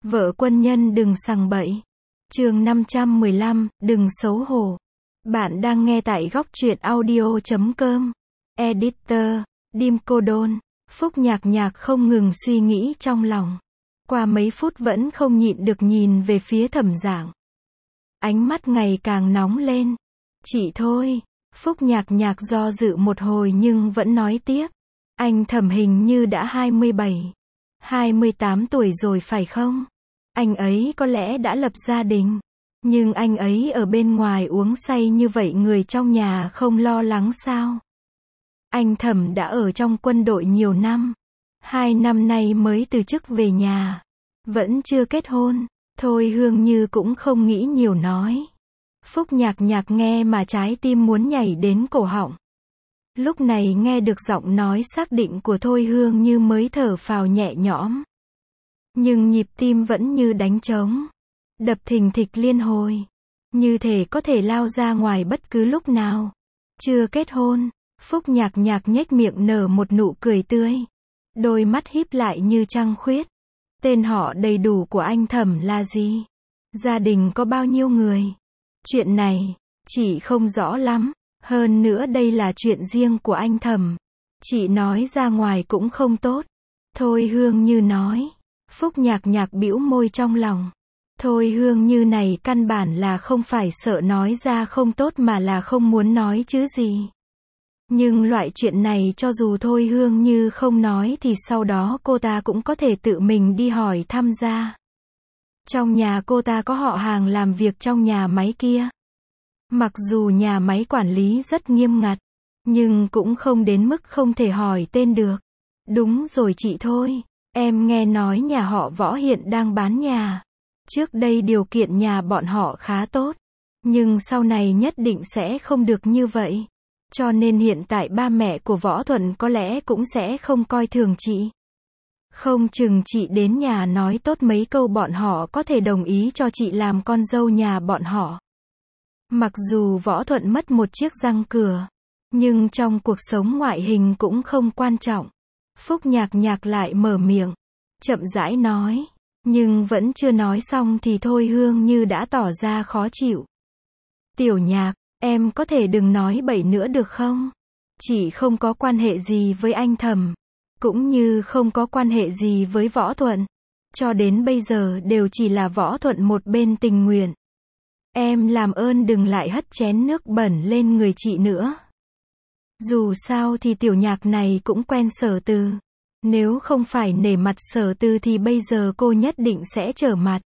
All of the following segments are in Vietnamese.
Vợ quân nhân đừng sằng bậy. Chương 515, đừng xấu hổ. Bạn đang nghe tại góc truyện audio.com. Editor, Dim Cô Đôn. Phúc Nhạc Nhạc không ngừng suy nghĩ trong lòng. Qua mấy phút vẫn không nhịn được nhìn về phía Thẩm Giảng. Ánh mắt ngày càng nóng lên. Chị thôi. Phúc Nhạc Nhạc do dự một hồi nhưng vẫn nói tiếp. Anh Thẩm hình như đã 27, 28 tuổi rồi phải không? Anh ấy có lẽ đã lập gia đình. Nhưng anh ấy ở bên ngoài uống say như vậy người trong nhà không lo lắng sao? Anh Thẩm đã ở trong quân đội nhiều năm. 2 năm nay mới từ chức về nhà. Vẫn chưa kết hôn. Thôi Hương Như cũng không nghĩ nhiều nói. Phúc Nhạc Nhạc nghe mà trái tim muốn nhảy đến cổ họng. Lúc này nghe được giọng nói xác định của Thôi Hương Như mới thở phào nhẹ nhõm. Nhưng nhịp tim vẫn như đánh trống. Đập thình thịch liên hồi. Như thể có thể lao ra ngoài bất cứ lúc nào. Chưa kết hôn. Phúc Nhạc Nhạc nhếch miệng nở một nụ cười tươi. Đôi mắt híp lại như trăng khuyết. Tên họ đầy đủ của anh Thẩm là gì? Gia đình có bao nhiêu người? Chuyện này, chị không rõ lắm. Hơn nữa đây là chuyện riêng của anh Thẩm. Chị nói ra ngoài cũng không tốt. Thôi Hương Như nói. Phúc Nhạc Nhạc bĩu môi trong lòng. Thôi Hương Như này căn bản là không phải sợ nói ra không tốt mà là không muốn nói chứ gì. Nhưng loại chuyện này cho dù Thôi Hương Như không nói thì sau đó cô ta cũng có thể tự mình đi hỏi thăm ra. Trong nhà cô ta có họ hàng làm việc trong nhà máy kia. Mặc dù nhà máy quản lý rất nghiêm ngặt, nhưng cũng không đến mức không thể hỏi tên được. Đúng rồi chị thôi, em nghe nói nhà họ Võ hiện đang bán nhà. Trước đây điều kiện nhà bọn họ khá tốt, nhưng sau này nhất định sẽ không được như vậy. Cho nên hiện tại ba mẹ của Võ Thuận có lẽ cũng sẽ không coi thường chị. Không chừng chị đến nhà nói tốt mấy câu bọn họ có thể đồng ý cho chị làm con dâu nhà bọn họ. Mặc dù Võ Thuận mất một chiếc răng cửa, nhưng trong cuộc sống ngoại hình cũng không quan trọng. Phúc Nhạc Nhạc lại mở miệng, chậm rãi nói, nhưng vẫn chưa nói xong thì Thôi Hương Như đã tỏ ra khó chịu. Tiểu Nhạc, em có thể đừng nói bậy nữa được không? Chị không có quan hệ gì với anh Thẩm, cũng như không có quan hệ gì với Võ Thuận. Cho đến bây giờ đều chỉ là Võ Thuận một bên tình nguyện. Em làm ơn đừng lại hất chén nước bẩn lên người chị nữa. Dù sao thì Tiểu Nhạc này cũng quen Sở Từ. Nếu không phải nể mặt Sở Từ thì bây giờ cô nhất định sẽ trở mặt.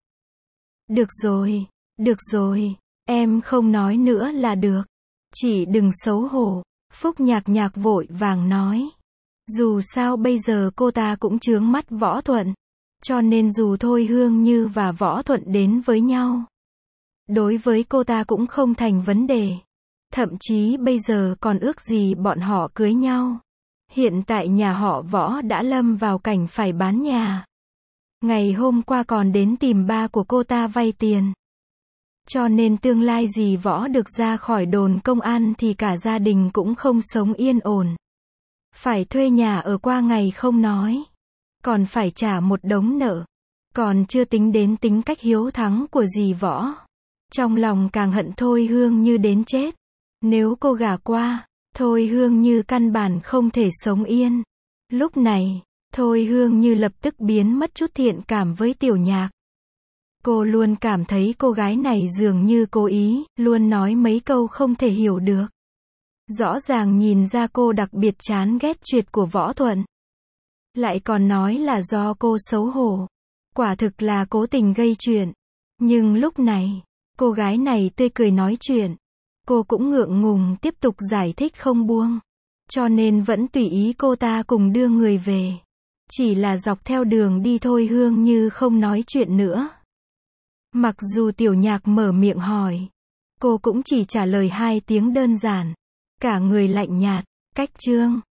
Được rồi, em không nói nữa là được. Chị đừng xấu hổ. Phúc Nhạc Nhạc vội vàng nói. Dù sao bây giờ cô ta cũng chướng mắt Võ Thuận. Cho nên dù Thôi Hương Như và Võ Thuận đến với nhau, đối với cô ta cũng không thành vấn đề. Thậm chí bây giờ còn ước gì bọn họ cưới nhau. Hiện tại nhà họ Võ đã lâm vào cảnh phải bán nhà. Ngày hôm qua còn đến tìm ba của cô ta vay tiền. Cho nên tương lai dì Võ được ra khỏi đồn công an thì cả gia đình cũng không sống yên ổn. Phải thuê nhà ở qua ngày không nói. Còn phải trả một đống nợ. Còn chưa tính đến tính cách hiếu thắng của dì Võ. Trong lòng càng hận Thôi Hương Như đến chết. Nếu cô gả qua, Thôi Hương Như căn bản không thể sống yên. Lúc này, Thôi Hương Như lập tức biến mất chút thiện cảm với Tiểu Nhạc. Cô luôn cảm thấy cô gái này dường như cố ý, luôn nói mấy câu không thể hiểu được. Rõ ràng nhìn ra cô đặc biệt chán ghét chuyện của Võ Thuận. Lại còn nói là do cô xấu hổ. Quả thực là cố tình gây chuyện. Nhưng lúc này, cô gái này tươi cười nói chuyện. Cô cũng ngượng ngùng tiếp tục giải thích không buông. Cho nên vẫn tùy ý cô ta cùng đưa người về. Chỉ là dọc theo đường đi Thôi Hương Như không nói chuyện nữa. Mặc dù Tiểu Nhạc mở miệng hỏi, cô cũng chỉ trả lời 2 tiếng đơn giản. Cả người lạnh nhạt, cách chương.